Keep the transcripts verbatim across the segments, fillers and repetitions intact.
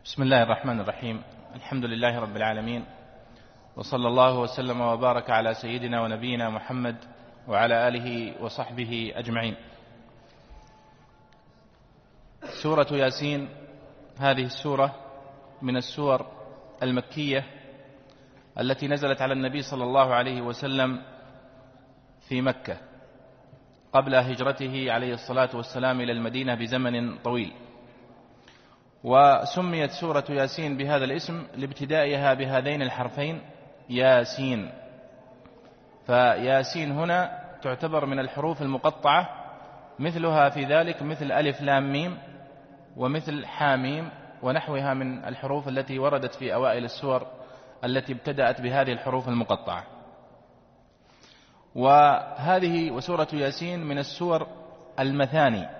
بسم الله الرحمن الرحيم. الحمد لله رب العالمين، وصلى الله وسلم وبارك على سيدنا ونبينا محمد وعلى آله وصحبه أجمعين. سورة ياسين هذه السورة من السور المكية التي نزلت على النبي صلى الله عليه وسلم في مكة قبل هجرته عليه الصلاة والسلام إلى المدينة بزمن طويل، وسميت سورة ياسين بهذا الاسم لابتدائها بهذين الحرفين ياسين. فياسين هنا تعتبر من الحروف المقطعة، مثلها في ذلك مثل ألف لام ميم ومثل حاميم ونحوها من الحروف التي وردت في أوائل السور التي ابتدأت بهذه الحروف المقطعة. وهذه وسورة ياسين من السور المثاني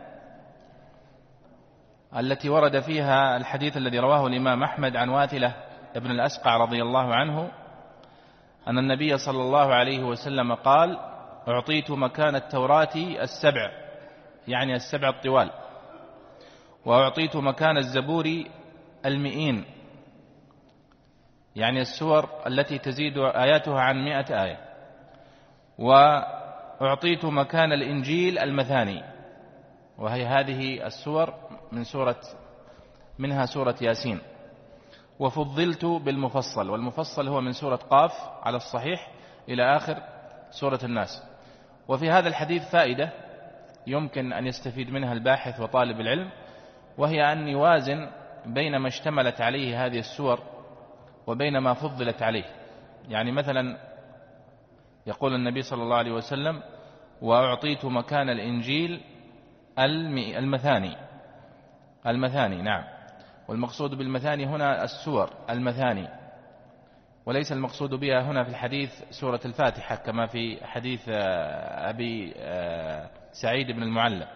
التي ورد فيها الحديث الذي رواه الإمام أحمد عن واثلة ابن الأسقع رضي الله عنه أن النبي صلى الله عليه وسلم قال: أعطيت مكان التوراة السبع، يعني السبع الطوال، وأعطيت مكان الزبور المئين، يعني السور التي تزيد آياتها عن مئة آية، وأعطيت مكان الإنجيل المثاني، وهي هذه السور من سورة منها سورة ياسين. وفضلت بالمفصل، والمفصل هو من سورة قاف على الصحيح إلى آخر سورة الناس. وفي هذا الحديث فائدة يمكن أن يستفيد منها الباحث وطالب العلم، وهي أن يوازن بين ما اشتملت عليه هذه السور وبين ما فضلت عليه. يعني مثلا يقول النبي صلى الله عليه وسلم: وأعطيت مكان الإنجيل المثاني المثاني نعم، والمقصود بالمثاني هنا السور المثاني، وليس المقصود بها هنا في الحديث سورة الفاتحة كما في حديث أبي سعيد بن المعلى.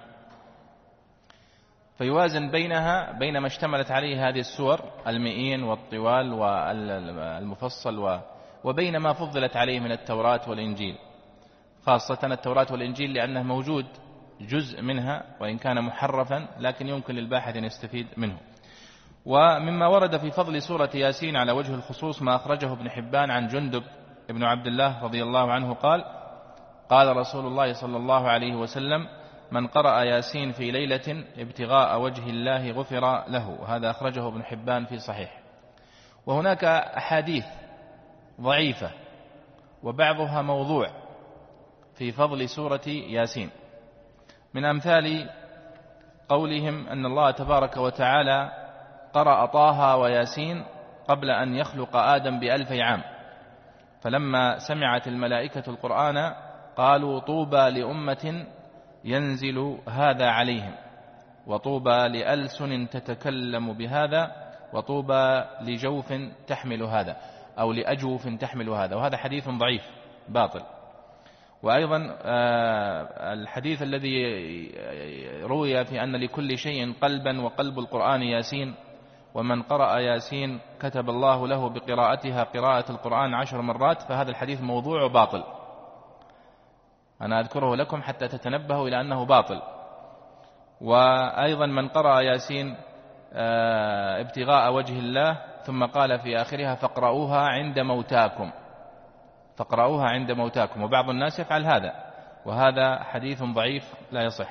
فيوازن بينها بين ما اشتملت عليه هذه السور المئين والطوال والمفصل وبين ما فضلت عليه من التوراة والإنجيل، خاصة التوراة والإنجيل لأنه موجود جزء منها وإن كان محرفا، لكن يمكن للباحث أن يستفيد منه. ومما ورد في فضل سورة ياسين على وجه الخصوص ما أخرجه ابن حبان عن جندب ابن عبد الله رضي الله عنه قال: قال رسول الله صلى الله عليه وسلم: من قرأ ياسين في ليلة ابتغاء وجه الله غفر له. هذا أخرجه ابن حبان في صحيح. وهناك أحاديث ضعيفة وبعضها موضوع في فضل سورة ياسين، من أمثال قولهم أن الله تبارك وتعالى قرأ طه وياسين قبل أن يخلق آدم بألفي عام، فلما سمعت الملائكة القرآن قالوا: طوبى لأمة ينزل هذا عليهم، وطوبى لألسن تتكلم بهذا، وطوبى لجوف تحمل هذا، أو لأجوف تحمل هذا. وهذا حديث ضعيف باطل. وأيضا الحديث الذي روي في أن لكل شيء قلبا وقلب القرآن ياسين، ومن قرأ ياسين كتب الله له بقراءتها قراءة القرآن عشر مرات، فهذا الحديث موضوع وباطل. أنا أذكره لكم حتى تتنبهوا إلى أنه باطل. وأيضا من قرأ ياسين ابتغاء وجه الله ثم قال في آخرها: فاقرؤوها عند موتاكم، فاقرؤوها عند موتاكم، وبعض الناس يفعل هذا، وهذا حديث ضعيف لا يصح.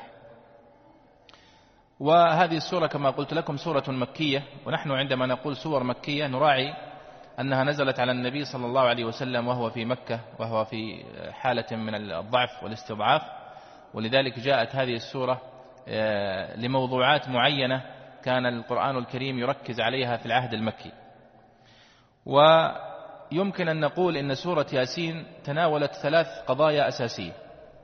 وهذه السورة كما قلت لكم سورة مكية، ونحن عندما نقول سور مكية نراعي أنها نزلت على النبي صلى الله عليه وسلم وهو في مكة، وهو في حالة من الضعف والاستضعاف، ولذلك جاءت هذه السورة لموضوعات معينة كان القرآن الكريم يركز عليها في العهد المكي. ويمكن أن نقول إن سورة ياسين تناولت ثلاث قضايا أساسية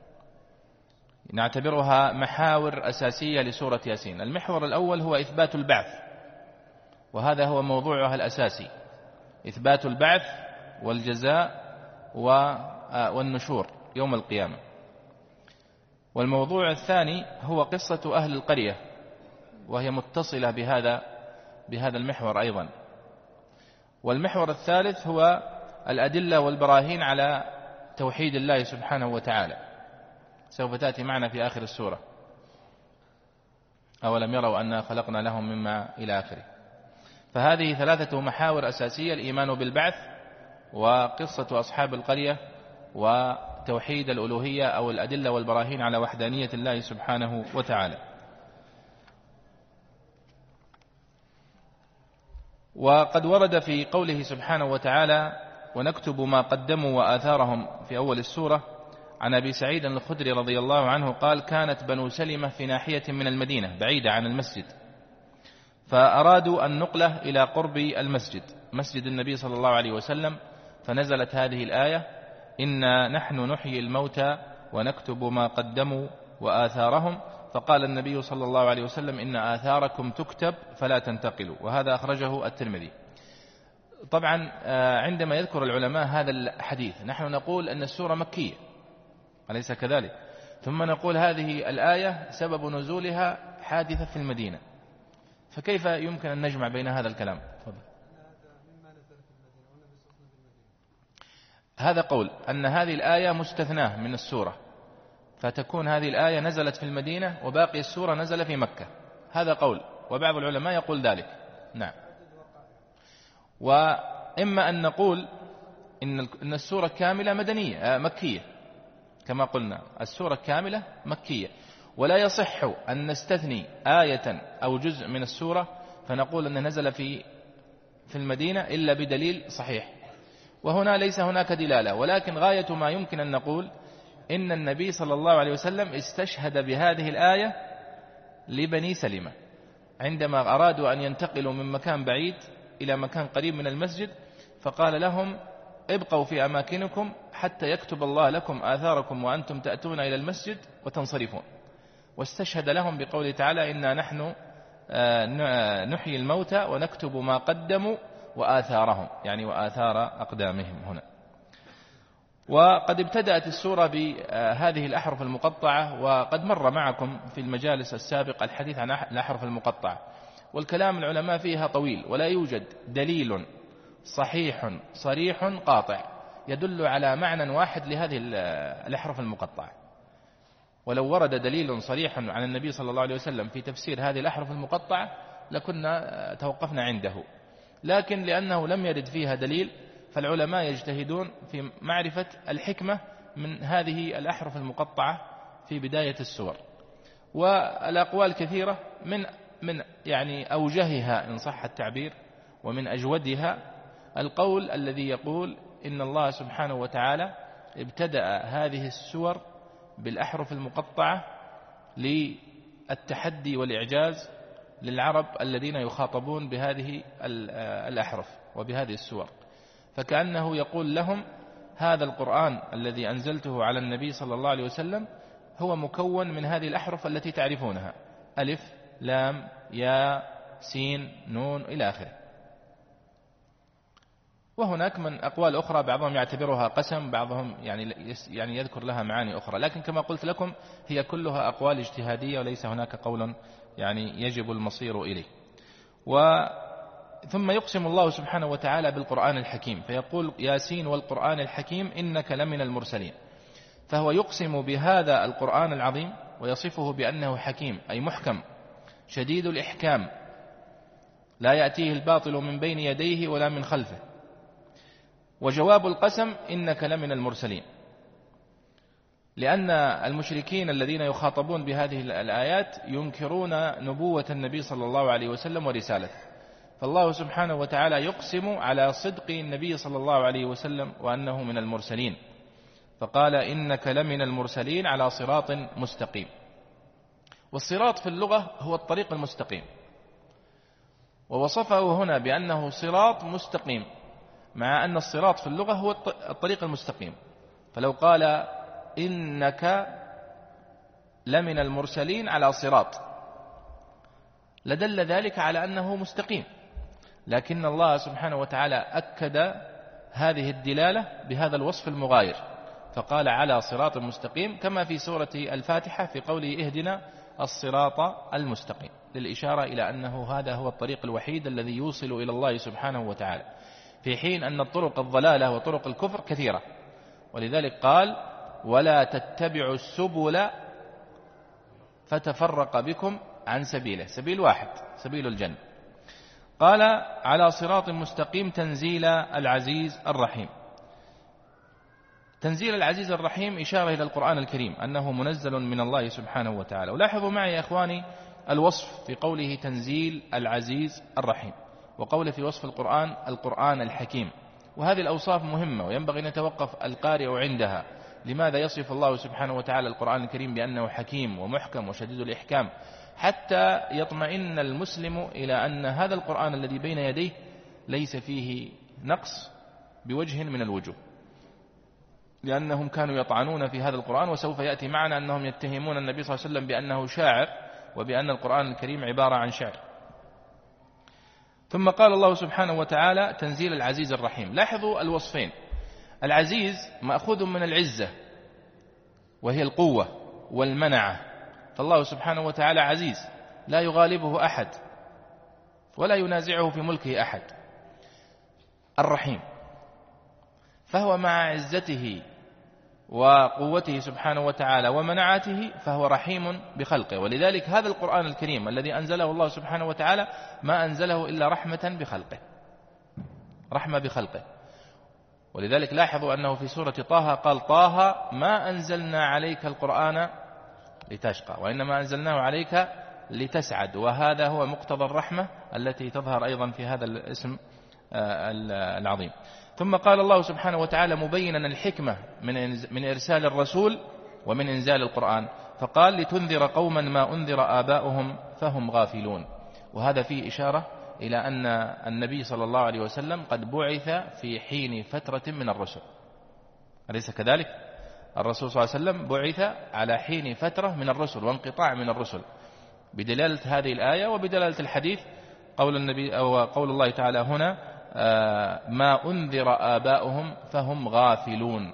نعتبرها محاور أساسية لسورة ياسين. المحور الأول هو إثبات البعث، وهذا هو موضوعها الأساسي، إثبات البعث والجزاء والنشور يوم القيامة. والموضوع الثاني هو قصة أهل القرية، وهي متصلة بهذا بهذا المحور أيضا. والمحور الثالث هو الأدلة والبراهين على توحيد الله سبحانه وتعالى، سوف تأتي معنا في آخر السورة. أولم يروا أنا خلقنا لهم مما إلى آخره. فهذه ثلاثة محاور أساسية: الإيمان بالبعث، وقصة أصحاب القرية، وتوحيد الألوهية أو الأدلة والبراهين على وحدانية الله سبحانه وتعالى. وقد ورد في قوله سبحانه وتعالى: ونكتب ما قدموا وآثارهم في أول السورة، عن أبي سعيد الخدري رضي الله عنه قال: كانت بنو سلمة في ناحية من المدينة بعيدة عن المسجد، فأرادوا النقلة إلى قرب المسجد، مسجد النبي صلى الله عليه وسلم، فنزلت هذه الآية: إنا نحن نحيي الموتى ونكتب ما قدموا وآثارهم، فقال النبي صلى الله عليه وسلم: إن آثاركم تكتب فلا تنتقلوا. وهذا أخرجه الترمذي. طبعا عندما يذكر العلماء هذا الحديث نحن نقول أن السورة مكية، أليس كذلك؟ ثم نقول هذه الآية سبب نزولها حادثة في المدينة، فكيف يمكن أن نجمع بين هذا الكلام؟ فضل. هذا قول أن هذه الآية مستثناة من السورة، فتكون هذه الآية نزلت في المدينة وباقي السورة نزل في مكة، هذا قول، وبعض العلماء يقول ذلك. نعم. وإما أن نقول إن السورة كاملة مدنية مكية، كما قلنا السورة كاملة مكية، ولا يصح أن نستثني آية أو جزء من السورة فنقول أنه نزل في في المدينة إلا بدليل صحيح، وهنا ليس هناك دلالة، ولكن غاية ما يمكن أن نقول إن النبي صلى الله عليه وسلم استشهد بهذه الآية لبني سلمة عندما أرادوا أن ينتقلوا من مكان بعيد إلى مكان قريب من المسجد، فقال لهم: ابقوا في أماكنكم حتى يكتب الله لكم آثاركم وأنتم تأتون إلى المسجد وتنصرفون. واستشهد لهم بقوله تعالى: إنا نحن نحيي الموتى ونكتب ما قدموا وآثارهم، يعني وآثار أقدامهم هنا. وقد ابتدأت السورة بهذه الأحرف المقطعة، وقد مر معكم في المجالس السابقة الحديث عن الأحرف المقطعة، والكلام العلماء فيها طويل، ولا يوجد دليل صحيح صريح قاطع يدل على معنى واحد لهذه الأحرف المقطعة. ولو ورد دليل صريح عن النبي صلى الله عليه وسلم في تفسير هذه الأحرف المقطعة لكنا توقفنا عنده، لكن لأنه لم يرد فيها دليل فالعلماء يجتهدون في معرفة الحكمة من هذه الأحرف المقطعة في بداية السور. والأقوال كثيرة، من من يعني أوجهها إن صح التعبير ومن أجودها القول الذي يقول إن الله سبحانه وتعالى ابتدأ هذه السور بالأحرف المقطعة للتحدي والإعجاز للعرب الذين يخاطبون بهذه الأحرف وبهذه السور، فكأنه يقول لهم: هذا القرآن الذي أنزلته على النبي صلى الله عليه وسلم هو مكون من هذه الأحرف التي تعرفونها: ألف لام يا سين نون إلى آخره. وهناك من أقوال أخرى بعضهم يعتبرها قسم، بعضهم يعني يعني يذكر لها معاني أخرى، لكن كما قلت لكم هي كلها أقوال اجتهادية وليس هناك قول يعني يجب المصير إليه. و ثم يقسم الله سبحانه وتعالى بالقرآن الحكيم فيقول: ياسين والقرآن الحكيم إنك لمن المرسلين. فهو يقسم بهذا القرآن العظيم ويصفه بأنه حكيم، أي محكم شديد الإحكام، لا يأتيه الباطل من بين يديه ولا من خلفه. وجواب القسم: إنك لمن المرسلين، لأن المشركين الذين يخاطبون بهذه الآيات ينكرون نبوة النبي صلى الله عليه وسلم ورسالته، فالله سبحانه وتعالى يقسم على صدق النبي صلى الله عليه وسلم وأنه من المرسلين، فقال: إنك لمن المرسلين على صراط مستقيم. والصراط في اللغة هو الطريق المستقيم، ووصفه هنا بأنه صراط مستقيم، مع أن الصراط في اللغة هو الطريق المستقيم. فلو قال: إنك لمن المرسلين على صراط، لدل ذلك على أنه مستقيم، لكن الله سبحانه وتعالى أكد هذه الدلالة بهذا الوصف المغاير، فقال: على صراط مستقيم، كما في سورة الفاتحة في قوله: اهدنا الصراط المستقيم، للإشارة إلى أنه هذا هو الطريق الوحيد الذي يوصل إلى الله سبحانه وتعالى، في حين أن الطرق الضلالة وطرق الكفر كثيرة. ولذلك قال: ولا تتبعوا السبل فتفرق بكم عن سبيله، سبيل واحد، سبيل الجنة. قال على صراط مستقيم تنزيل العزيز الرحيم. تنزيل العزيز الرحيم إشارة إلى القرآن الكريم أنه منزل من الله سبحانه وتعالى. ولاحظوا معي يا إخواني الوصف في قوله تنزيل العزيز الرحيم، وقوله في وصف القرآن القرآن الحكيم. وهذه الأوصاف مهمة وينبغي أن يتوقف القارئ عندها. لماذا يصف الله سبحانه وتعالى القرآن الكريم بأنه حكيم ومحكم وشديد الإحكام؟ حتى يطمئن المسلم إلى أن هذا القرآن الذي بين يديه ليس فيه نقص بوجه من الوجوه، لأنهم كانوا يطعنون في هذا القرآن، وسوف يأتي معنا أنهم يتهمون النبي صلى الله عليه وسلم بأنه شاعر وبأن القرآن الكريم عبارة عن شعر. ثم قال الله سبحانه وتعالى تنزيل العزيز الرحيم. لاحظوا الوصفين. العزيز مأخوذ من العزة وهي القوة والمنعة، فالله سبحانه وتعالى عزيز لا يغالبه أحد ولا ينازعه في ملكه أحد. الرحيم فهو مع عزته وقوته سبحانه وتعالى ومنعته فهو رحيم بخلقه. ولذلك هذا القرآن الكريم الذي أنزله الله سبحانه وتعالى ما أنزله إلا رحمة بخلقه، رحمة بخلقه. ولذلك لاحظوا أنه في سورة طه قال طه ما أنزلنا عليك القرآن لتشقى وإنما أنزلناه عليك لتسعد، وهذا هو مقتضى الرحمة التي تظهر أيضا في هذا الاسم العظيم. ثم قال الله سبحانه وتعالى مبينا الحكمة من إرسال الرسول ومن إنزال القرآن، فقال لتنذر قوما ما أنذر آباؤهم فهم غافلون. وهذا فيه إشارة إلى أن النبي صلى الله عليه وسلم قد بعث في حين فترة من الرسل، أليس كذلك؟ الرسول صلى الله عليه وسلم بعث على حين فترة من الرسل وانقطاع من الرسل، بدلالة هذه الآية وبدلالة الحديث قول النبي أو قول الله تعالى هنا ما أنذر آباؤهم فهم غافلون.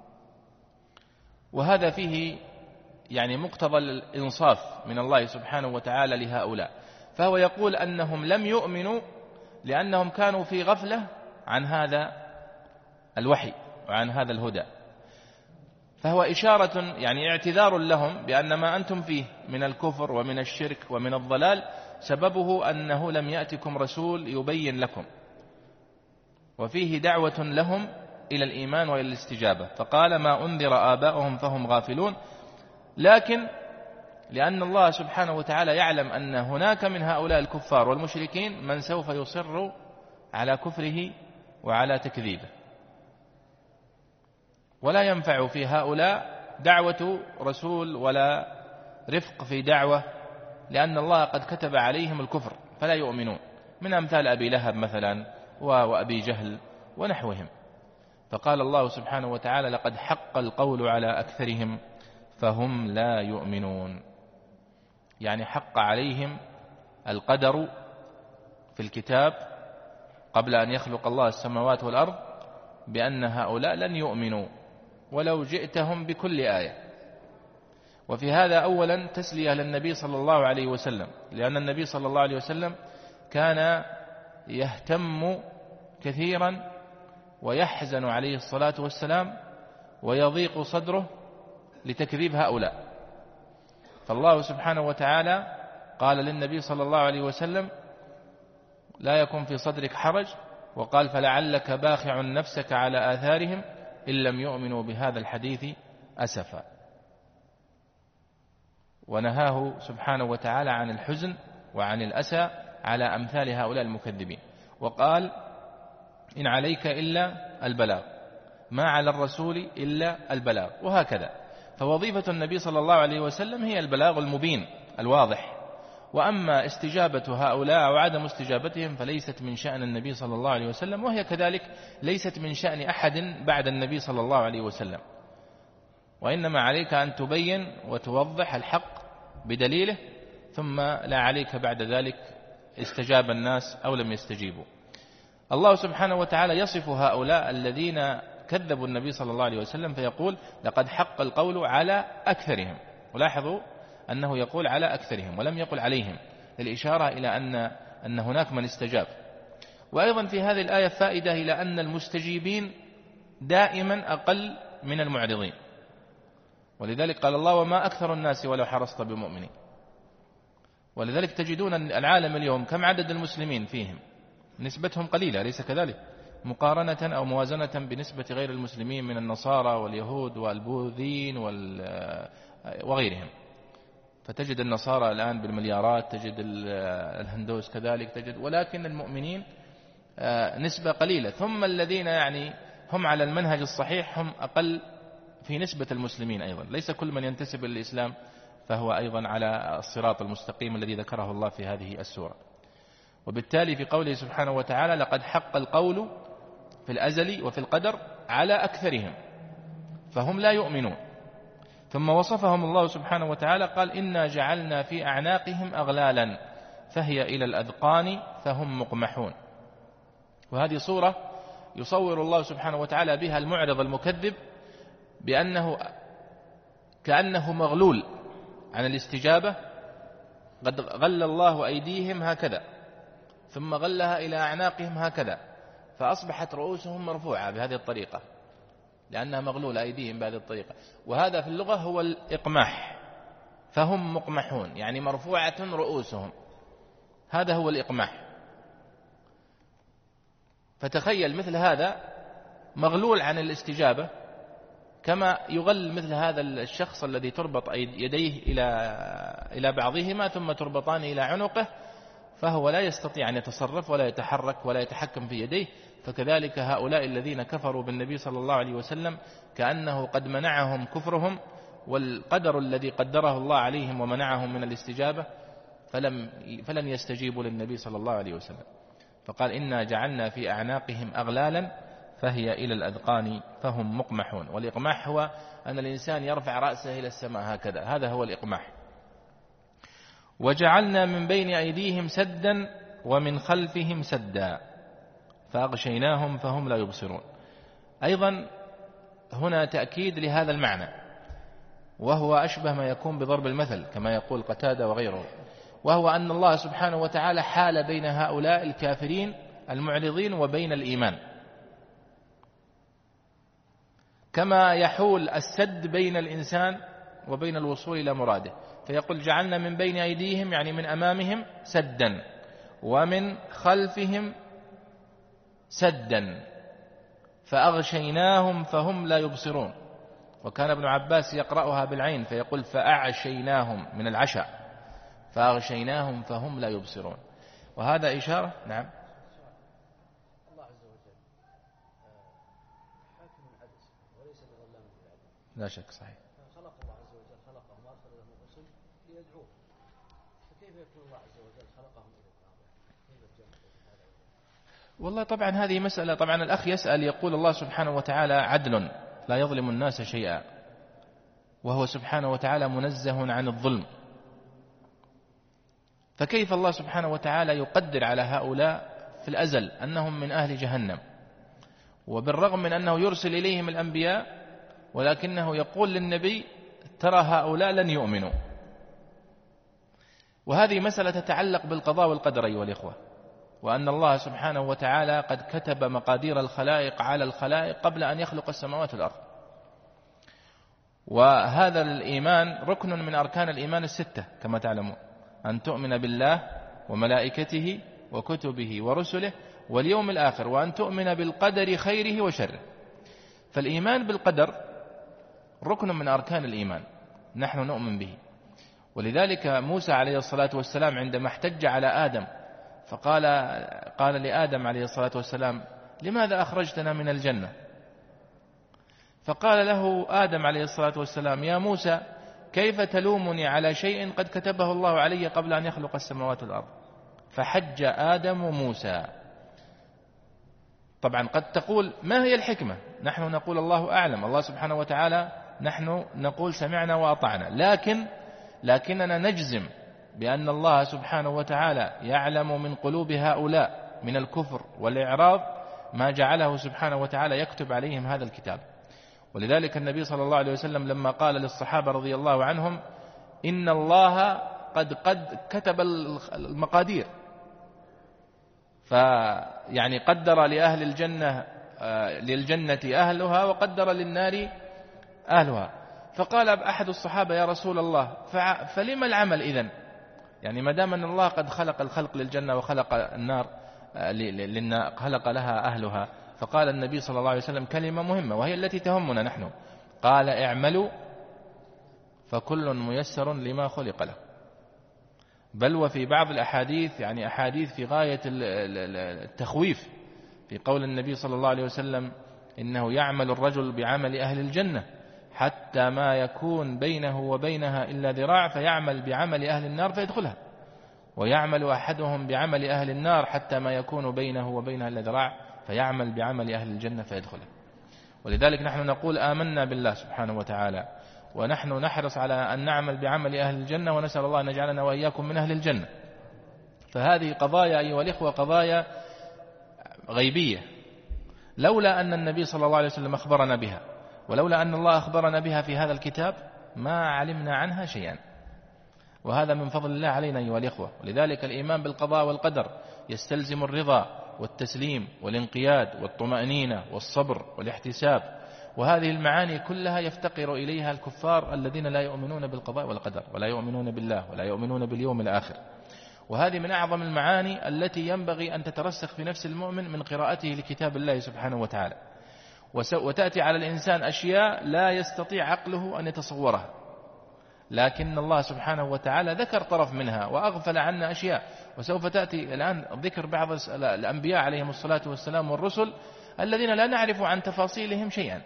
وهذا فيه يعني مقتضى الإنصاف من الله سبحانه وتعالى لهؤلاء، فهو يقول أنهم لم يؤمنوا لأنهم كانوا في غفلة عن هذا الوحي وعن هذا الهدى، فهو إشارة يعني اعتذار لهم بأن ما أنتم فيه من الكفر ومن الشرك ومن الضلال سببه أنه لم يأتكم رسول يبين لكم، وفيه دعوة لهم إلى الإيمان وإلى الاستجابة. فقال ما أنذر آباؤهم فهم غافلون، لكن لأن الله سبحانه وتعالى يعلم أن هناك من هؤلاء الكفار والمشركين من سوف يصر على كفره وعلى تكذيبه، ولا ينفع في هؤلاء دعوة رسول ولا رفق في دعوة، لأن الله قد كتب عليهم الكفر فلا يؤمنون، من أمثال أبي لهب مثلا وأبي جهل ونحوهم. فقال الله سبحانه وتعالى لقد حق القول على أكثرهم فهم لا يؤمنون، يعني حق عليهم القدر في الكتاب قبل أن يخلق الله السماوات والأرض بأن هؤلاء لن يؤمنوا ولو جئتهم بكل آية. وفي هذا أولا تسلية للنبي صلى الله عليه وسلم، لأن النبي صلى الله عليه وسلم كان يهتم كثيرا ويحزن عليه الصلاة والسلام ويضيق صدره لتكذيب هؤلاء. فالله سبحانه وتعالى قال للنبي صلى الله عليه وسلم لا يكن في صدرك حرج، وقال فلعلك باخع نفسك على آثارهم إن لم يؤمنوا بهذا الحديث أسفا. ونهاه سبحانه وتعالى عن الحزن وعن الأسى على أمثال هؤلاء المكذبين، وقال إن عليك إلا البلاغ ما على الرسول إلا البلاغ، وهكذا. فوظيفة النبي صلى الله عليه وسلم هي البلاغ المبين الواضح، وأما استجابة هؤلاء أو عدم استجابتهم فليست من شأن النبي صلى الله عليه وسلم، وهي كذلك ليست من شأن أحد بعد النبي صلى الله عليه وسلم، وإنما عليك أن تبين وتوضح الحق بدليله، ثم لا عليك بعد ذلك استجاب الناس أو لم يستجيبوا. الله سبحانه وتعالى يصف هؤلاء الذين كذبوا النبي صلى الله عليه وسلم فيقول لقد حق القول على أكثرهم، ولاحظوا أنه يقول على أكثرهم ولم يقل عليهم، للإشارة إلى أن أن هناك من استجاب. وأيضا في هذه الآية فائدة إلى أن المستجيبين دائما أقل من المعرضين، ولذلك قال الله وما أكثر الناس ولو حرصت بمؤمنين. ولذلك تجدون العالم اليوم كم عدد المسلمين فيهم نسبتهم قليلة، ليس كذلك؟ مقارنة أو موازنة بنسبة غير المسلمين من النصارى واليهود والبوذيين وغيرهم. فتجد النصارى الآن بالمليارات، تجد الهندوس كذلك تجد، ولكن المؤمنين نسبة قليلة. ثم الذين يعني هم على المنهج الصحيح هم أقل في نسبة المسلمين أيضا. ليس كل من ينتسب للإسلام فهو أيضا على الصراط المستقيم الذي ذكره الله في هذه السورة. وبالتالي في قوله سبحانه وتعالى لقد حق القول في الأزل وفي القدر على أكثرهم فهم لا يؤمنون. ثم وصفهم الله سبحانه وتعالى قال إنا جعلنا في أعناقهم أغلالا فهي إلى الأذقان فهم مقمحون. وهذه صورة يصور الله سبحانه وتعالى بها المعرض المكذب بأنه كأنه مغلول عن الاستجابة. قد غل الله أيديهم هكذا ثم غلها إلى أعناقهم هكذا، فأصبحت رؤوسهم مرفوعة بهذه الطريقة لأنها مغلولة أيديهم بهذه الطريقة. وهذا في اللغة هو الإقماح، فهم مقمحون يعني مرفوعة رؤوسهم، هذا هو الإقماح. فتخيل مثل هذا مغلول عن الاستجابة، كما يغل مثل هذا الشخص الذي تربط يديه إلى إلى بعضهما ثم تربطان إلى عنقه، فهو لا يستطيع أن يتصرف ولا يتحرك ولا يتحكم في يديه. فكذلك هؤلاء الذين كفروا بالنبي صلى الله عليه وسلم كأنه قد منعهم كفرهم والقدر الذي قدره الله عليهم ومنعهم من الاستجابة، فلم فلن يستجيبوا للنبي صلى الله عليه وسلم. فقال إنا جعلنا في أعناقهم أغلالا فهي إلى الأذقان فهم مقمحون. والإقماح هو أن الإنسان يرفع رأسه إلى السماء هكذا، هذا هو الإقماح. وجعلنا من بين أيديهم سدا ومن خلفهم سدا فأغشيناهم فهم لا يبصرون. أيضا هنا تأكيد لهذا المعنى، وهو أشبه ما يكون بضرب المثل كما يقول قتادة وغيره، وهو أن الله سبحانه وتعالى حال بين هؤلاء الكافرين المعرضين وبين الإيمان، كما يحول السد بين الإنسان وبين الوصول إلى مراده. فيقول جعلنا من بين أيديهم يعني من أمامهم سدا ومن خلفهم سدا فأغشيناهم فهم لا يبصرون. وكان ابن عباس يقرأها بالعين فيقول فأعشيناهم من العشاء فأغشيناهم فهم لا يبصرون. وهذا إشارة. نعم. الله عز وجل حاكم العدس وليس بظلام للعبيد. لا شك صحيح. خلق الله عز وجل خلقهم وأرسل لهم الرسل ليدعوه، فكيف يكون الله عز وجل خلقهم إلى الكعبة؟ كيف الجمع بين هذا؟ والله طبعا هذه مسألة. طبعا الأخ يسأل يقول الله سبحانه وتعالى عدل لا يظلم الناس شيئا، وهو سبحانه وتعالى منزه عن الظلم، فكيف الله سبحانه وتعالى يقدر على هؤلاء في الأزل أنهم من أهل جهنم، وبالرغم من أنه يرسل إليهم الأنبياء ولكنه يقول للنبي ترى هؤلاء لن يؤمنوا. وهذه مسألة تتعلق بالقضاء والقدر أيها الإخوة، وأن الله سبحانه وتعالى قد كتب مقادير الخلائق على الخلائق قبل أن يخلق السماوات والأرض. وهذا الإيمان ركن من أركان الإيمان الستة كما تعلمون، أن تؤمن بالله وملائكته وكتبه ورسله واليوم الآخر، وأن تؤمن بالقدر خيره وشره. فالإيمان بالقدر ركن من أركان الإيمان، نحن نؤمن به. ولذلك موسى عليه الصلاة والسلام عندما احتج على آدم فقال قال لآدم عليه الصلاة والسلام لماذا أخرجتنا من الجنة؟ فقال له آدم عليه الصلاة والسلام يا موسى كيف تلومني على شيء قد كتبه الله علي قبل أن يخلق السماوات والأرض؟ فحج آدم موسى. طبعا قد تقول ما هي الحكمة؟ نحن نقول الله أعلم، الله سبحانه وتعالى نحن نقول سمعنا وأطعنا، لكن لكننا نجزم بأن الله سبحانه وتعالى يعلم من قلوب هؤلاء من الكفر والإعراض ما جعله سبحانه وتعالى يكتب عليهم هذا الكتاب. ولذلك النبي صلى الله عليه وسلم لما قال للصحابة رضي الله عنهم إن الله قد قد كتب المقادير، فيعني قدر لأهل الجنة للجنة أهلها وقدر للنار أهلها. فقال أحد الصحابة يا رسول الله فلما العمل إذن؟ يعني ما دام أن الله قد خلق الخلق للجنة وخلق النار خلق لها أهلها. فقال النبي صلى الله عليه وسلم كلمة مهمة وهي التي تهمنا نحن، قال اعملوا فكل ميسر لما خلق له. بل وفي بعض الأحاديث يعني أحاديث في غاية التخويف في قول النبي صلى الله عليه وسلم إنه يعمل الرجل بعمل أهل الجنة حتى ما يكون بينه وبينها إلا ذراع فيعمل بعمل أهل النار فيدخلها، ويعمل أحدهم بعمل أهل النار حتى ما يكون بينه وبينها إلا ذراع فيعمل بعمل أهل الجنة فيدخلها. ولذلك نحن نقول آمنا بالله سبحانه وتعالى، ونحن نحرص على أن نعمل بعمل أهل الجنة، ونسأل الله أن يجعلنا وإياكم من أهل الجنة. فهذه قضايا أيها الإخوة قضايا غيبية، لولا أن النبي صلى الله عليه وسلم أخبرنا بها، ولولا أن الله أخبرنا بها في هذا الكتاب ما علمنا عنها شيئا، وهذا من فضل الله علينا أيها الإخوة. ولذلك الإيمان بالقضاء والقدر يستلزم الرضا والتسليم والانقياد والطمأنينة والصبر والاحتساب، وهذه المعاني كلها يفتقر إليها الكفار الذين لا يؤمنون بالقضاء والقدر ولا يؤمنون بالله ولا يؤمنون باليوم الآخر. وهذه من أعظم المعاني التي ينبغي أن تترسخ في نفس المؤمن من قراءته لكتاب الله سبحانه وتعالى. وتأتي على الإنسان أشياء لا يستطيع عقله أن يتصورها، لكن الله سبحانه وتعالى ذكر طرف منها وأغفل عنا أشياء. وسوف تأتي الآن ذكر بعض الأنبياء عليهم الصلاة والسلام والرسل الذين لا نعرف عن تفاصيلهم شيئا،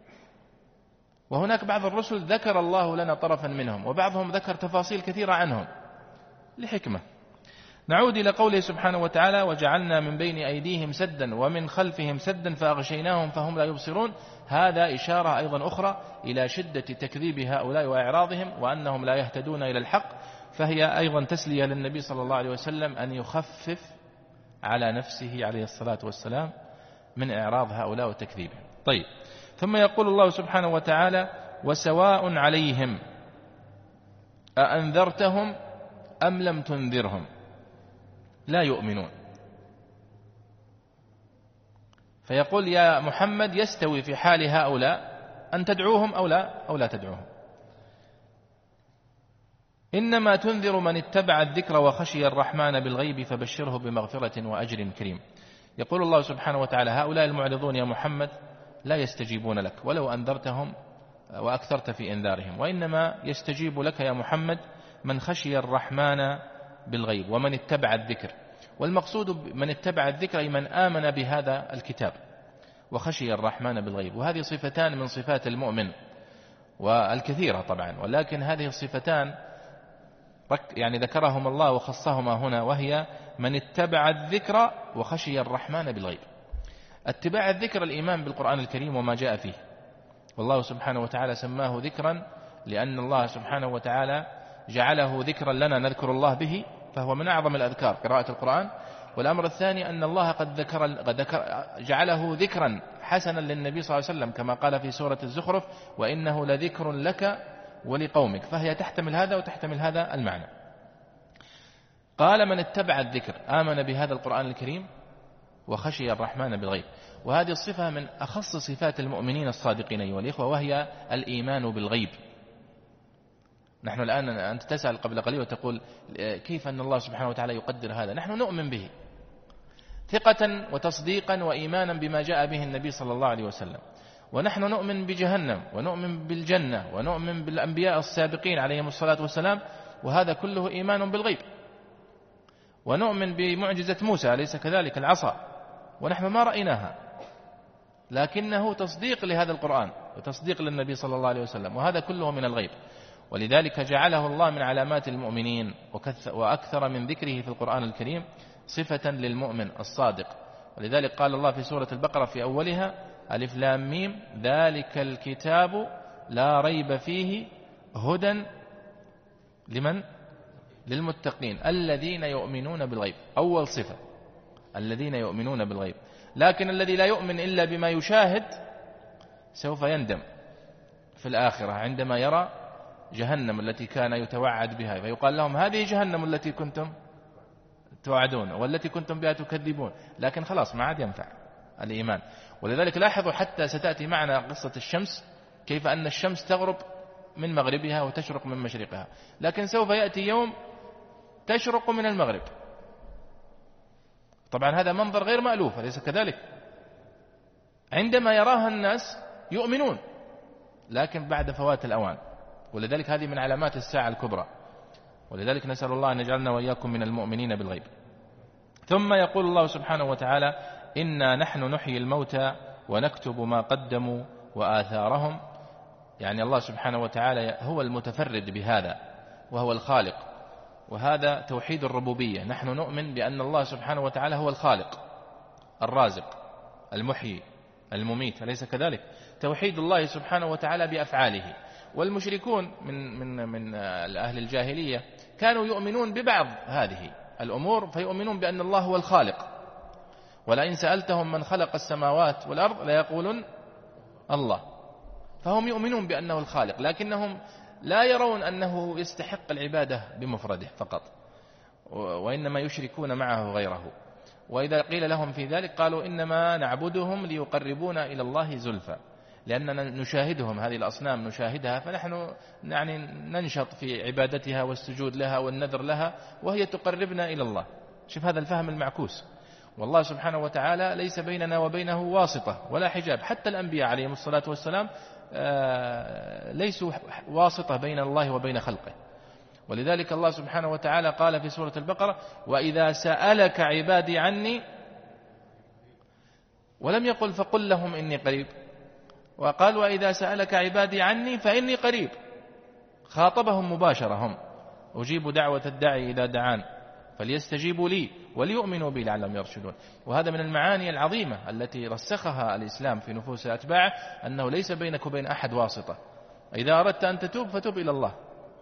وهناك بعض الرسل ذكر الله لنا طرفا منهم، وبعضهم ذكر تفاصيل كثيرة عنهم لحكمة. نعود إلى قوله سبحانه وتعالى وجعلنا من بين أيديهم سدا ومن خلفهم سدا فأغشيناهم فهم لا يبصرون. هذا إشارة أيضا أخرى إلى شدة تكذيب هؤلاء وإعراضهم وأنهم لا يهتدون إلى الحق، فهي أيضا تسلية للنبي صلى الله عليه وسلم أن يخفف على نفسه عليه الصلاة والسلام من إعراض هؤلاء وتكذيبهم. طيب، ثم يقول الله سبحانه وتعالى وسواء عليهم أأنذرتهم أم لم تنذرهم لا يؤمنون. فيقول يا محمد يستوي في حال هؤلاء أن تدعوهم أو لا أو لا تدعوهم، إنما تنذر من اتبع الذكر وخشي الرحمن بالغيب فبشره بمغفرة وأجر كريم. يقول الله سبحانه وتعالى هؤلاء المعرضون يا محمد لا يستجيبون لك ولو أنذرتهم وأكثرت في إنذارهم، وإنما يستجيب لك يا محمد من خشي الرحمن بالغيب ومن اتبع الذكر. والمقصود من اتبع الذكر أي من آمن بهذا الكتاب وخشي الرحمن بالغيب. وهذه صفتان من صفات المؤمن والكثيرة طبعا، ولكن هذه الصفتان يعني ذكرهم الله وخصهما هنا، وهي من اتبع الذكر وخشي الرحمن بالغيب. اتباع الذكر الإيمان بالقرآن الكريم وما جاء فيه، والله سبحانه وتعالى سماه ذكرا لأن الله سبحانه وتعالى جعله ذكرا لنا نذكر الله به، فهو من أعظم الأذكار قراءة القرآن. والأمر الثاني أن الله قد ذكر, قد ذكر جعله ذكرا حسنا للنبي صلى الله عليه وسلم كما قال في سورة الزخرف وإنه لذكر لك ولقومك، فهي تحتمل هذا وتحتمل هذا المعنى. قال من اتبع الذكر آمن بهذا القرآن الكريم وخشي الرحمن بالغيب. وهذه الصفة من أخص صفات المؤمنين الصادقين أيها الإخوة، وهي الإيمان بالغيب. نحن الآن أنت تسأل قبل قليل وتقول كيف أن الله سبحانه وتعالى يقدر هذا؟ نحن نؤمن به ثقة وتصديقا وإيمانا بما جاء به النبي صلى الله عليه وسلم، ونحن نؤمن بجهنم ونؤمن بالجنة ونؤمن بالأنبياء السابقين عليهم الصلاة والسلام، وهذا كله إيمان بالغيب. ونؤمن بمعجزة موسى أليس كذلك العصا، ونحن ما رأيناها، لكنه تصديق لهذا القرآن وتصديق للنبي صلى الله عليه وسلم، وهذا كله من الغيب. ولذلك جعله الله من علامات المؤمنين وأكثر من ذكره في القرآن الكريم صفة للمؤمن الصادق. ولذلك قال الله في سورة البقرة في أولها ألف لام ميم ذلك الكتاب لا ريب فيه هدى لمن؟ للمتقين الذين يؤمنون بالغيب. أول صفة الذين يؤمنون بالغيب. لكن الذي لا يؤمن إلا بما يشاهد سوف يندم في الآخرة عندما يرى جهنم التي كان يتوعد بها، فيقال لهم هذه جهنم التي كنتم توعدون والتي كنتم بها تكذبون، لكن خلاص ما عاد ينفع الإيمان. ولذلك لاحظوا حتى ستأتي معنا قصة الشمس، كيف أن الشمس تغرب من مغربها وتشرق من مشرقها، لكن سوف يأتي يوم تشرق من المغرب طبعا هذا منظر غير مألوف، أليس كذلك؟ عندما يراها الناس يؤمنون، لكن بعد فوات الأوان. ولذلك هذه من علامات الساعة الكبرى، ولذلك نسأل الله أن يجعلنا وإياكم من المؤمنين بالغيب. ثم يقول الله سبحانه وتعالى: إنا نحن نحيي الموتى ونكتب ما قدموا وآثارهم. يعني الله سبحانه وتعالى هو المتفرد بهذا وهو الخالق، وهذا توحيد الربوبية. نحن نؤمن بأن الله سبحانه وتعالى هو الخالق الرازق المحيي المميت، أليس كذلك؟ توحيد الله سبحانه وتعالى بأفعاله. والمشركون من من من أهل الجاهلية كانوا يؤمنون ببعض هذه الأمور، فيؤمنون بأن الله هو الخالق. ولئن سألتهم من خلق السماوات والأرض ليقولون الله. فهم يؤمنون بأنه الخالق، لكنهم لا يرون أنه يستحق العبادة بمفرده فقط، وإنما يشركون معه غيره. وإذا قيل لهم في ذلك قالوا: إنما نعبدهم ليقربونا إلى الله زلفى، لأننا نشاهدهم، هذه الأصنام نشاهدها، فنحن يعني ننشط في عبادتها والسجود لها والنذر لها، وهي تقربنا إلى الله. شوف هذا الفهم المعكوس. والله سبحانه وتعالى ليس بيننا وبينه واسطة ولا حجاب. حتى الأنبياء عليهم الصلاة والسلام ليسوا واسطة بين الله وبين خلقه. ولذلك الله سبحانه وتعالى قال في سورة البقرة: وإذا سألك عبادي عني، ولم يقل فقل لهم إني قريب، وقال: وإذا سألك عبادي عني فإني قريب. خاطبهم مباشرة هم: أجيب دعوة الداعي إذا دعان فليستجيبوا لي وليؤمنوا بي لعلهم يرشدون. وهذا من المعاني العظيمة التي رسخها الإسلام في نفوس أتباعه، أنه ليس بينك وبين أحد واسطة. إذا أردت أن تتوب فتوب إلى الله،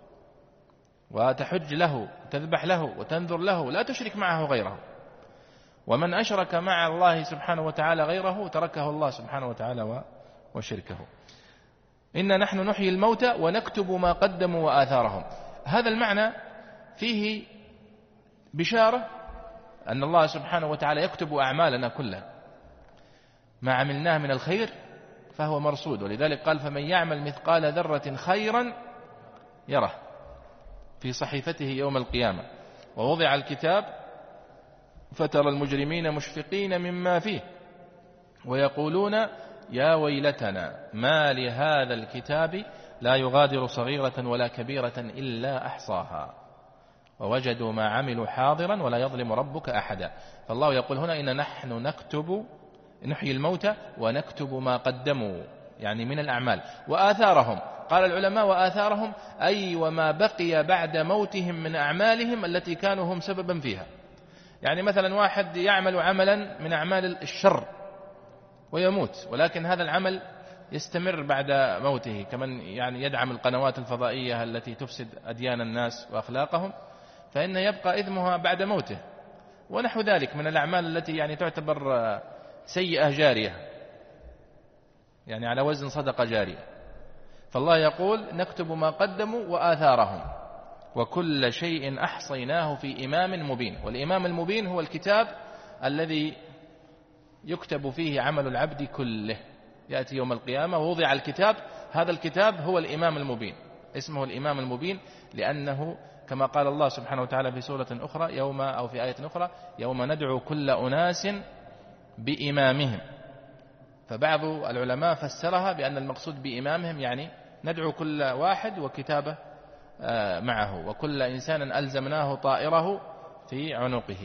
وتحج له وتذبح له وتنذر له، لا تشرك معه غيره. ومن أشرك مع الله سبحانه وتعالى غيره تركه الله سبحانه وتعالى وشركه. إنا نحن نحيي الموتى ونكتب ما قدموا وآثارهم. هذا المعنى فيه بشارة أن الله سبحانه وتعالى يكتب أعمالنا كلها، ما عملناه من الخير فهو مرصود. ولذلك قال: فمن يعمل مثقال ذرة خيرا يره في صحيفته يوم القيامة. ووضع الكتاب فترى المجرمين مشفقين مما فيه ويقولون يا ويلتنا ما لهذا الكتاب لا يغادر صغيرة ولا كبيرة إلا أحصاها ووجدوا ما عملوا حاضرا ولا يظلم ربك أحدا. فالله يقول هنا: إن نحن نكتب نحيي الموتى ونكتب ما قدموا، يعني من الأعمال، وآثارهم. قال العلماء: وآثارهم أي وما بقي بعد موتهم من أعمالهم التي كانوا هم سببا فيها. يعني مثلا واحد يعمل عملا من أعمال الشر ويموت، ولكن هذا العمل يستمر بعد موته، كمن يعني يدعم القنوات الفضائية التي تفسد أديان الناس وأخلاقهم، فإن يبقى إثمها بعد موته. ونحو ذلك من الأعمال التي يعني تعتبر سيئة جارية، يعني على وزن صدقة جارية. فالله يقول: نكتب ما قدموا وآثارهم وكل شيء أحصيناه في إمام مبين. والإمام المبين هو الكتاب الذي يكتب فيه عمل العبد كله. يأتي يوم القيامة ووضع الكتاب، هذا الكتاب هو الإمام المبين، اسمه الإمام المبين، لأنه كما قال الله سبحانه وتعالى في سورة أخرى يوم أو في آية أخرى: يوم ندعو كل أناس بإمامهم. فبعض العلماء فسرها بأن المقصود بإمامهم يعني ندعو كل واحد وكتابه معه، وكل إنسان ألزمناه طائره في عنقه.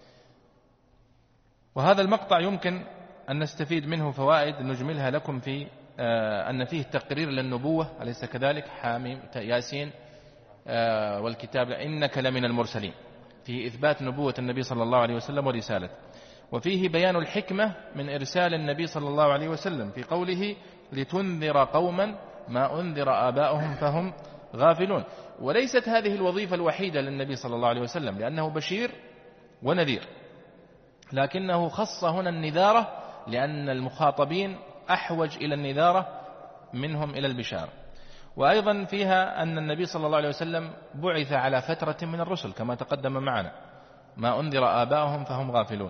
وهذا المقطع يمكن أن نستفيد منه فوائد نجملها لكم، في أن فيه تقرير للنبوة، أليس كذلك؟ حاميم ياسين والكتاب إنك لمن المرسلين، فيه إثبات نبوة النبي صلى الله عليه وسلم ورسالته. وفيه بيان الحكمة من إرسال النبي صلى الله عليه وسلم في قوله: لتنذر قوما ما أنذر آباؤهم فهم غافلون. وليست هذه الوظيفة الوحيدة للنبي صلى الله عليه وسلم، لأنه بشير ونذير، لكنه خص هنا النذارة لأن المخاطبين أحوج إلى النذارة منهم إلى البشارة. وأيضا فيها أن النبي صلى الله عليه وسلم بعث على فترة من الرسل كما تقدم معنا، ما أنذر آباؤهم فهم غافلون.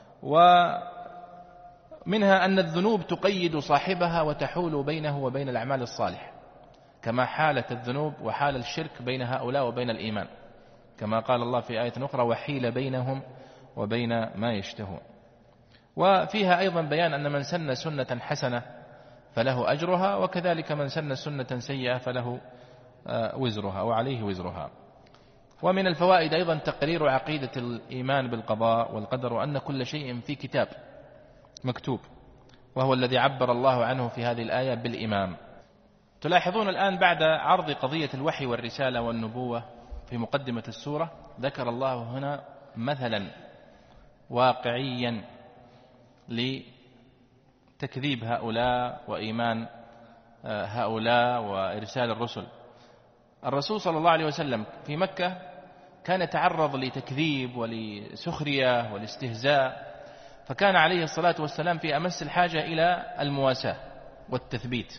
ومنها أن الذنوب تقيد صاحبها وتحول بينه وبين الأعمال الصالحة، كما حالت الذنوب وحال الشرك بين هؤلاء وبين الإيمان، كما قال الله في آية أخرى: وحيل بينهم وبين ما يشتهون. وفيها أيضا بيان أن من سن سنة حسنة فله أجرها، وكذلك من سن سنة سيئة فله وزرها وعليه وزرها. ومن الفوائد أيضا تقرير عقيدة الإيمان بالقضاء والقدر، وأن كل شيء في كتاب مكتوب، وهو الذي عبر الله عنه في هذه الآية بالإمام. تلاحظون الآن بعد عرض قضية الوحي والرسالة والنبوة في مقدمة السورة، ذكر الله هنا مثلا واقعيا لتكذيب هؤلاء وإيمان هؤلاء وإرسال الرسل. الرسول صلى الله عليه وسلم في مكة كان يتعرض لتكذيب ولسخرية والاستهزاء، فكان عليه الصلاة والسلام في أمس الحاجة إلى المواساة والتثبيت،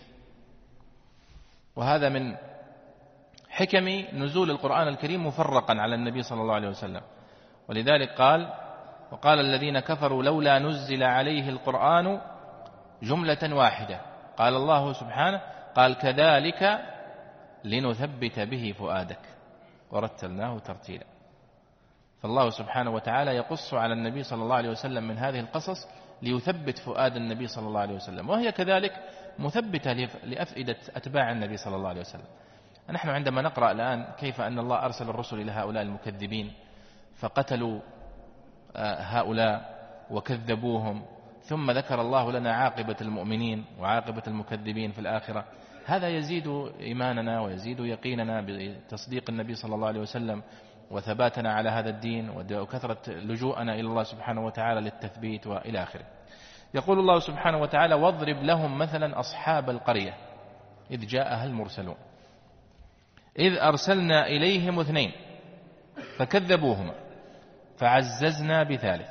وهذا من حكم نزول القرآن الكريم مفرقا على النبي صلى الله عليه وسلم. ولذلك قال: وقال الذين كفروا لولا نزل عليه القرآن جملة واحدة. قال الله سبحانه: قال كذلك لنثبت به فؤادك ورتلناه ترتيلا. فالله سبحانه وتعالى يقص على النبي صلى الله عليه وسلم من هذه القصص ليثبت فؤاد النبي صلى الله عليه وسلم، وهي كذلك مثبتة لأفئدة أتباع النبي صلى الله عليه وسلم. نحن عندما نقرأ الآن كيف أن الله أرسل الرسل إلى هؤلاء المكذبين فقتلوا هؤلاء وكذبوهم، ثم ذكر الله لنا عاقبة المؤمنين وعاقبة المكذبين في الآخرة، هذا يزيد إيماننا ويزيد يقيننا بتصديق النبي صلى الله عليه وسلم وثباتنا على هذا الدين وكثرة لجوءنا إلى الله سبحانه وتعالى للتثبيت وإلى آخره. يقول الله سبحانه وتعالى: واضرب لهم مثلا أصحاب القرية إذ جاءها المرسلون إذ أرسلنا إليهم اثنين فكذبوهما فعززنا بثالث.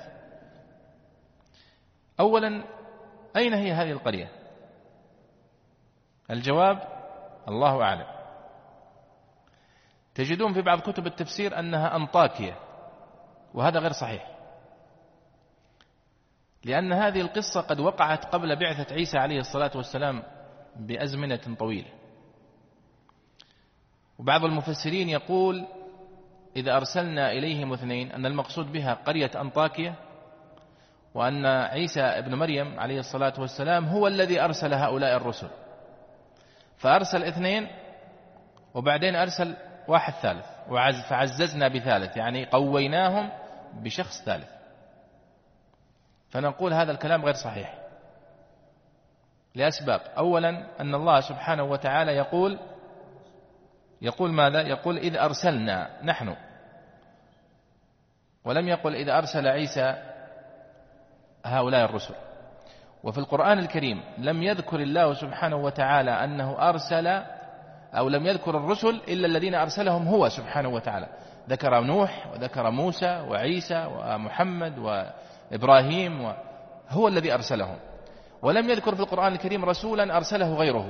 أولا، أين هي هذه القرية؟ الجواب: الله أعلم. تجدون في بعض كتب التفسير أنها أنطاكية، وهذا غير صحيح، لأن هذه القصة قد وقعت قبل بعثة عيسى عليه الصلاة والسلام بأزمنة طويلة. وبعض المفسرين يقول: إذا أرسلنا إليهم اثنين، أن المقصود بها قرية أنطاكية، وأن عيسى ابن مريم عليه الصلاة والسلام هو الذي أرسل هؤلاء الرسل، فأرسل اثنين وبعدين أرسل واحد ثالث فعززنا بثالث، يعني قويناهم بشخص ثالث. فنقول هذا الكلام غير صحيح لأسباب. أولا، أن الله سبحانه وتعالى يقول يقول ماذا؟ يقول إذ أرسلنا نحن، ولم يقل إذ أرسل عيسى هؤلاء الرسل. وفي القرآن الكريم لم يذكر الله سبحانه وتعالى أنه أرسل أو لم يذكر الرسل إلا الذين أرسلهم هو سبحانه وتعالى. ذكر نوح وذكر موسى وعيسى ومحمد وإبراهيم، هو الذي أرسلهم، ولم يذكر في القرآن الكريم رسولا أرسله غيره.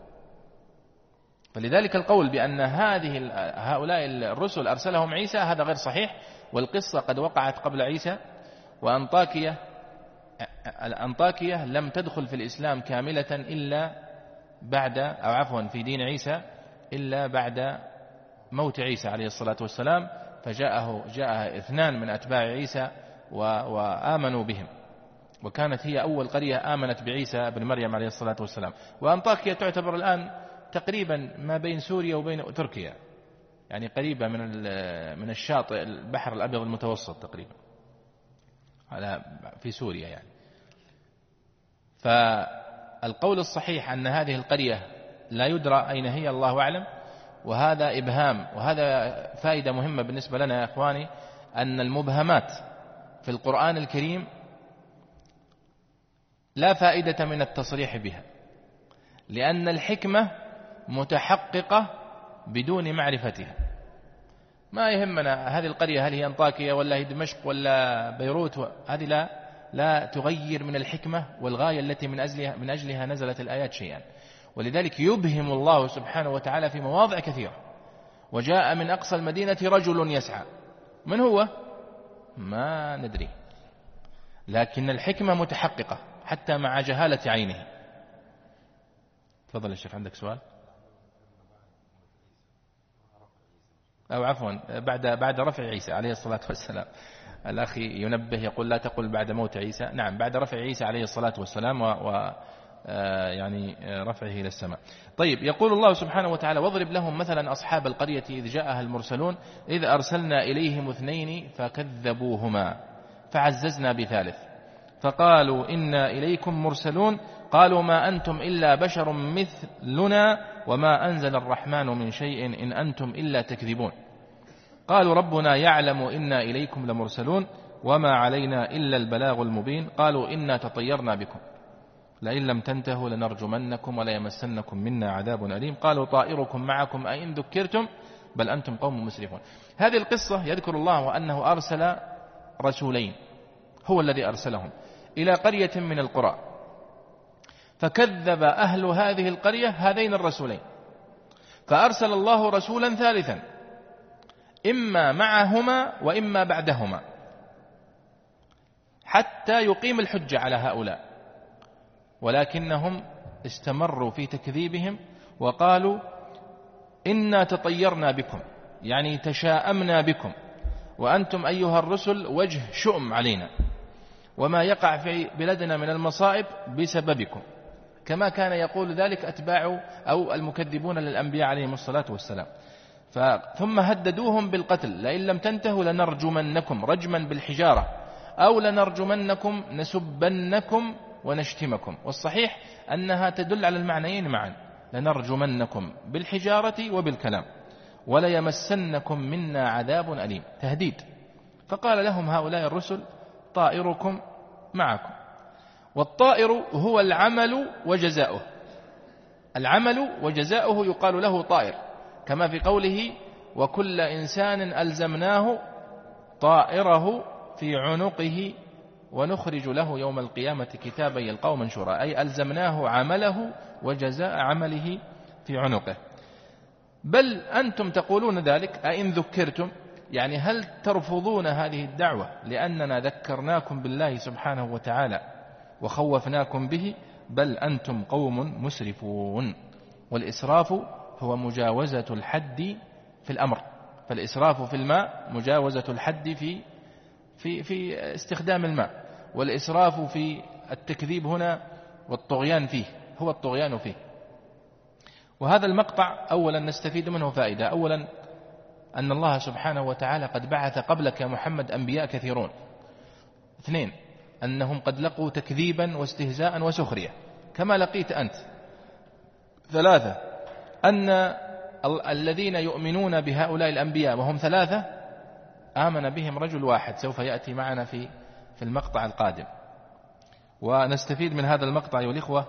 فلذلك القول بأن هذه هؤلاء الرسل أرسلهم عيسى هذا غير صحيح، والقصة قد وقعت قبل عيسى. وأنطاكية الأنطاكية لم تدخل في الإسلام كاملة إلا بعد أو عفوا في دين عيسى إلا بعد موت عيسى عليه الصلاة والسلام، فجاءه جاء اثنان من أتباع عيسى وآمنوا بهم، وكانت هي أول قرية آمنت بعيسى بن مريم عليه الصلاة والسلام. وأنطاكية تعتبر الآن تقريبا ما بين سوريا وبين تركيا، يعني قريبة من من الشاطئ البحر الأبيض المتوسط تقريبا على في سوريا يعني. فالقول الصحيح أن هذه القرية لا يدرى أين هي، الله أعلم، وهذا إبهام. وهذا فائدة مهمة بالنسبة لنا يا إخواني، أن المبهمات في القرآن الكريم لا فائدة من التصريح بها، لأن الحكمة متحققة بدون معرفتها. ما يهمنا هذه القرية هل هي أنطاكية ولا هي دمشق ولا بيروت، هذه لا لا تغير من الحكمة والغاية التي من أجلها, من أجلها نزلت الآيات شيئا. ولذلك يبهم الله سبحانه وتعالى في مواضع كثيرة. وجاء من أقصى المدينة رجل يسعى، من هو؟ ما ندري، لكن الحكمة متحققة حتى مع جهالة عينه. تفضل يا شيخ، عندك سؤال؟ أو عفوا بعد بعد رفع عيسى عليه الصلاة والسلام. الأخ ينبه يقول لا تقل بعد موت عيسى. نعم، بعد رفع عيسى عليه الصلاة والسلام و, و يعني رفعه إلى السماء. طيب، يقول الله سبحانه وتعالى واضرب لهم مثلا أصحاب القرية إذ جاءها المرسلون إذ أرسلنا إليهم اثنين فكذبوهما فعززنا بثالث فقالوا إنا إليكم مرسلون قالوا ما أنتم إلا بشر مثلنا وما أنزل الرحمن من شيء إن أنتم إلا تكذبون قالوا ربنا يعلم إنا إليكم لمرسلون وما علينا إلا البلاغ المبين قالوا إنا تطيرنا بكم لئن لم تنتهوا لنرجمنكم وليمسنكم منا عذاب أليم قالوا طائركم معكم أئن ذكرتم بل أنتم قوم مسرفون. هذه القصة يذكر الله أنه أرسل رسولين، هو الذي أرسلهم إلى قرية من القرى، فكذب أهل هذه القرية هذين الرسولين، فأرسل الله رسولا ثالثا إما معهما وإما بعدهما حتى يقيم الحجة على هؤلاء، ولكنهم استمروا في تكذيبهم وقالوا إنا تطيرنا بكم، يعني تشاءمنا بكم، وأنتم أيها الرسل وجه شؤم علينا، وما يقع في بلادنا من المصائب بسببكم، كما كان يقول ذلك أتباع أو المكذبون للأنبياء عليهم الصلاة والسلام. ثم هددوهم بالقتل لئن لم تنتهوا لنرجمنكم رجما بالحجارة أو لنرجمنكم نسبنكم ونشتمكم، والصحيح أنها تدل على المعنيين معا، لنرجمنكم بالحجارة وبالكلام وليمسنكم منا عذاب أليم، تهديد. فقال لهم هؤلاء الرسل طائركم معكم، والطائر هو العمل وجزاؤه، العمل وجزاؤه يقال له طائر، كما في قوله وكل إنسان ألزمناه طائره في عنقه ونخرج له يوم القيامة كتابا يلقاه منشورا، أي ألزمناه عمله وجزاء عمله في عنقه. بل أنتم تقولون ذلك أئن ذكرتم، يعني هل ترفضون هذه الدعوة لأننا ذكرناكم بالله سبحانه وتعالى وخوفناكم به؟ بل أنتم قوم مسرفون. والإسراف هو مجاوزة الحد في الأمر، فالإسراف في الماء مجاوزة الحد في في في استخدام الماء، والإسراف في التكذيب هنا والطغيان فيه هو الطغيان فيه. وهذا المقطع أولا نستفيد منه فائدة، أولا أن الله سبحانه وتعالى قد بعث قبلك يا محمد أنبياء كثيرون. اثنين، أنهم قد لقوا تكذيبا واستهزاء وسخرية كما لقيت أنت. ثلاثة، أن الذين يؤمنون بهؤلاء الأنبياء وهم ثلاثة آمن بهم رجل واحد سوف يأتي معنا في في المقطع القادم. ونستفيد من هذا المقطع أيها الإخوة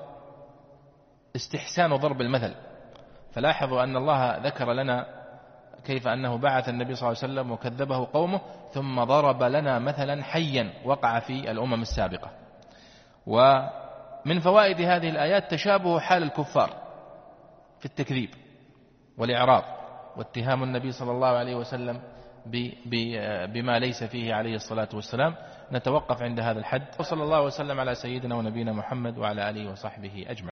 استحسان ضرب المثل، فلاحظوا أن الله ذكر لنا كيف أنه بعث النبي صلى الله عليه وسلم وكذبه قومه، ثم ضرب لنا مثلا حيا وقع في الأمم السابقة. ومن فوائد هذه الآيات تشابه حال الكفار في التكذيب والإعراض واتهام النبي صلى الله عليه وسلم بما ليس فيه عليه الصلاة والسلام. نتوقف عند هذا الحد، وصلى الله وسلم على سيدنا ونبينا محمد وعلى آله وصحبه أجمعين.